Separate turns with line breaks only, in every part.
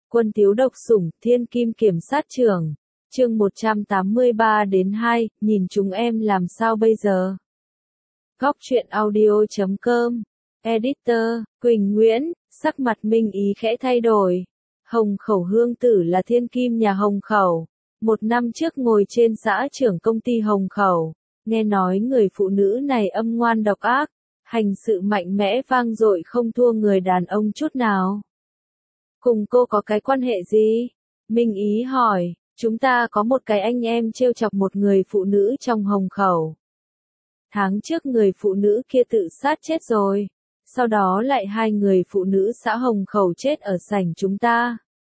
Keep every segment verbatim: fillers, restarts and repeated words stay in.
Quân thiếu độc sủng, thiên kim kiểm sát trưởng. Chương một trăm tám mươi ba đến hai, nhìn chúng em làm sao bây giờ? Góc truyện audio chấm com. Editor, Quỳnh Nguyễn, sắc mặt Minh Ý khẽ thay đổi. Hồng Khẩu Hương Tử là thiên kim nhà Hồng Khẩu. Một năm trước ngồi trên xã trưởng công ty Hồng Khẩu. Nghe nói người phụ nữ này âm ngoan độc ác. Hành sự mạnh mẽ vang dội không thua người đàn ông chút nào. Cùng cô có cái quan hệ gì? Minh Ý hỏi. Chúng ta có một cái anh em trêu chọc một người phụ nữ trong Hồng Khẩu. Tháng trước người phụ nữ kia tự sát chết rồi. Sau đó lại hai người phụ nữ xã Hồng Khẩu chết ở sảnh chúng ta.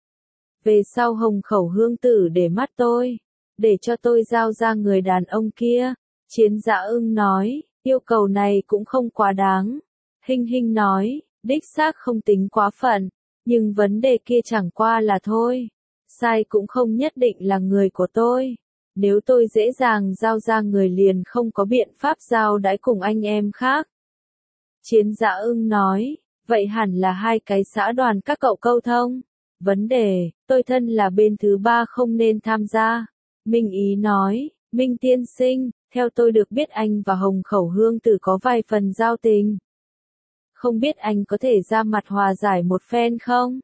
Về sau Hồng Khẩu Hương Tử để mắt tôi. Để cho tôi giao ra người đàn ông kia. Chiến Dã Ưng nói, yêu cầu này cũng không quá đáng. Hinh Hinh nói, đích xác không tính quá phận. Nhưng vấn đề kia chẳng qua là thôi. Sai cũng không nhất định là người của tôi. Nếu tôi dễ dàng giao ra người liền không có biện pháp giao đãi cùng anh em khác. Chiến Dã Ưng nói, vậy hẳn là hai cái xã đoàn các cậu câu thông. Vấn đề, tôi thân là bên thứ ba không nên tham gia. Minh Ý nói, Minh tiên sinh, theo tôi được biết anh và Hồng Khẩu Hương Tử có vài phần giao tình. Không biết anh có thể ra mặt hòa giải một phen không?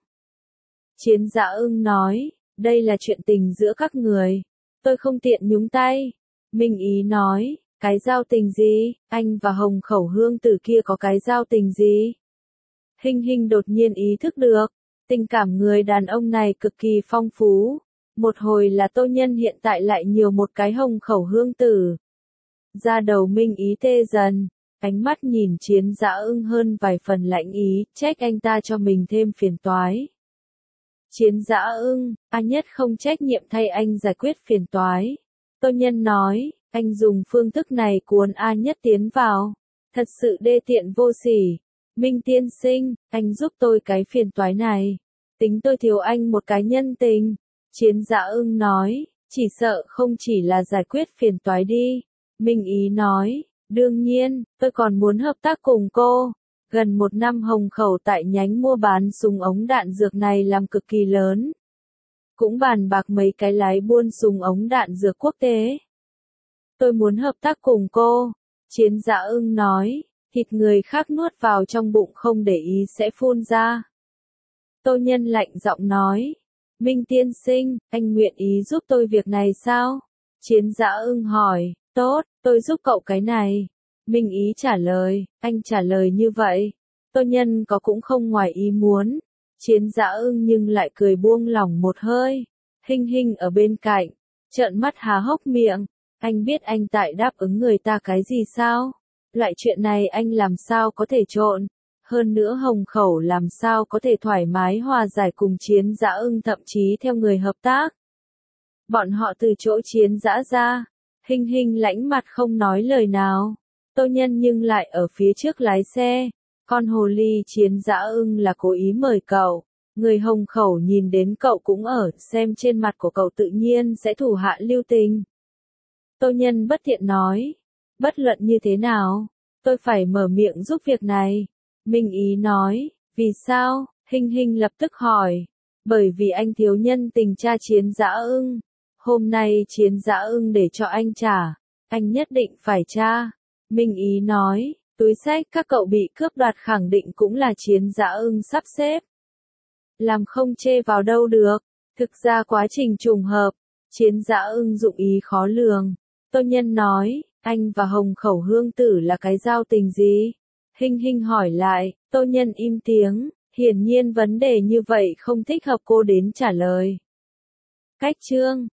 Chiến Dã Ưng nói, đây là chuyện tình giữa các người. Tôi không tiện nhúng tay. Minh Ý nói, cái giao tình gì? Anh và Hồng Khẩu Hương Tử kia có cái giao tình gì? Hinh Hinh đột nhiên ý thức được. Tình cảm người đàn ông này cực kỳ phong phú. Một hồi là Tô Nhân hiện tại lại nhiều một cái Hồng Khẩu Hương Tử. Da đầu Minh Ý tê dần. Ánh mắt nhìn Chiến Dã Ưng hơn vài phần lãnh ý, trách anh ta cho mình thêm phiền toái. Chiến Dã Ưng, A Nhất không trách nhiệm thay anh giải quyết phiền toái. Tô Nhân nói, anh dùng phương thức này cuốn A Nhất tiến vào. Thật sự đê tiện vô sỉ. Minh tiên sinh, anh giúp tôi cái phiền toái này. Tính tôi thiếu anh một cái nhân tình. Chiến Dã Ưng nói, chỉ sợ không chỉ là giải quyết phiền toái đi. Minh Ý nói, đương nhiên, tôi còn muốn hợp tác cùng cô. Gần một năm Hồng Khẩu tại nhánh mua bán súng ống đạn dược này làm cực kỳ lớn. Cũng bàn bạc mấy cái lái buôn súng ống đạn dược quốc tế. Tôi muốn hợp tác cùng cô. Chiến Dã Ưng nói, thịt người khác nuốt vào trong bụng không để ý sẽ phun ra. Tô Nhân lạnh giọng nói, Minh tiên sinh, anh nguyện ý giúp tôi việc này sao? Chiến Dã Ưng hỏi, tốt, tôi giúp cậu cái này. Minh Ý trả lời, anh trả lời như vậy. Tô Nhân có cũng không ngoài ý muốn. Chiến Dã Ưng nhưng lại cười buông lỏng một hơi. Hinh Hinh ở bên cạnh, trợn mắt há hốc miệng. Anh biết anh tại đáp ứng người ta cái gì sao? Loại chuyện này anh làm sao có thể trộn. Hơn nữa Hồng Khẩu làm sao có thể thoải mái hòa giải cùng Chiến Dã Ưng thậm chí theo người hợp tác. Bọn họ từ chỗ Chiến Dã ra. Hinh Hinh lãnh mặt không nói lời nào. Tô Nhân nhưng lại ở phía trước lái xe. Con hồ ly Chiến Dã Ưng là cố ý mời cậu. Người Hồng Khẩu nhìn đến cậu cũng ở, xem trên mặt của cậu tự nhiên sẽ thủ hạ lưu tình. Tô Nhân bất thiện nói. Bất luận như thế nào, tôi phải mở miệng giúp việc này. Minh Ý nói, vì sao? Hinh Hinh lập tức hỏi. Bởi vì anh thiếu nhân tình cha Chiến Dã Ưng. Hôm nay Chiến Dã Ưng để cho anh trả. Anh nhất định phải tra. Minh Ý nói, túi xách các cậu bị cướp đoạt khẳng định cũng là Chiến Dã Ưng sắp xếp. Làm không chê vào đâu được. Thực ra quá trình trùng hợp. Chiến Dã Ưng dụng ý khó lường. Tô Nhân nói, anh và Hồng Khẩu Hương Tử là cái giao tình gì? Hinh Hinh hỏi lại, Tô Nhân im tiếng. Hiển nhiên vấn đề như vậy không thích hợp cô đến trả lời. Cách chương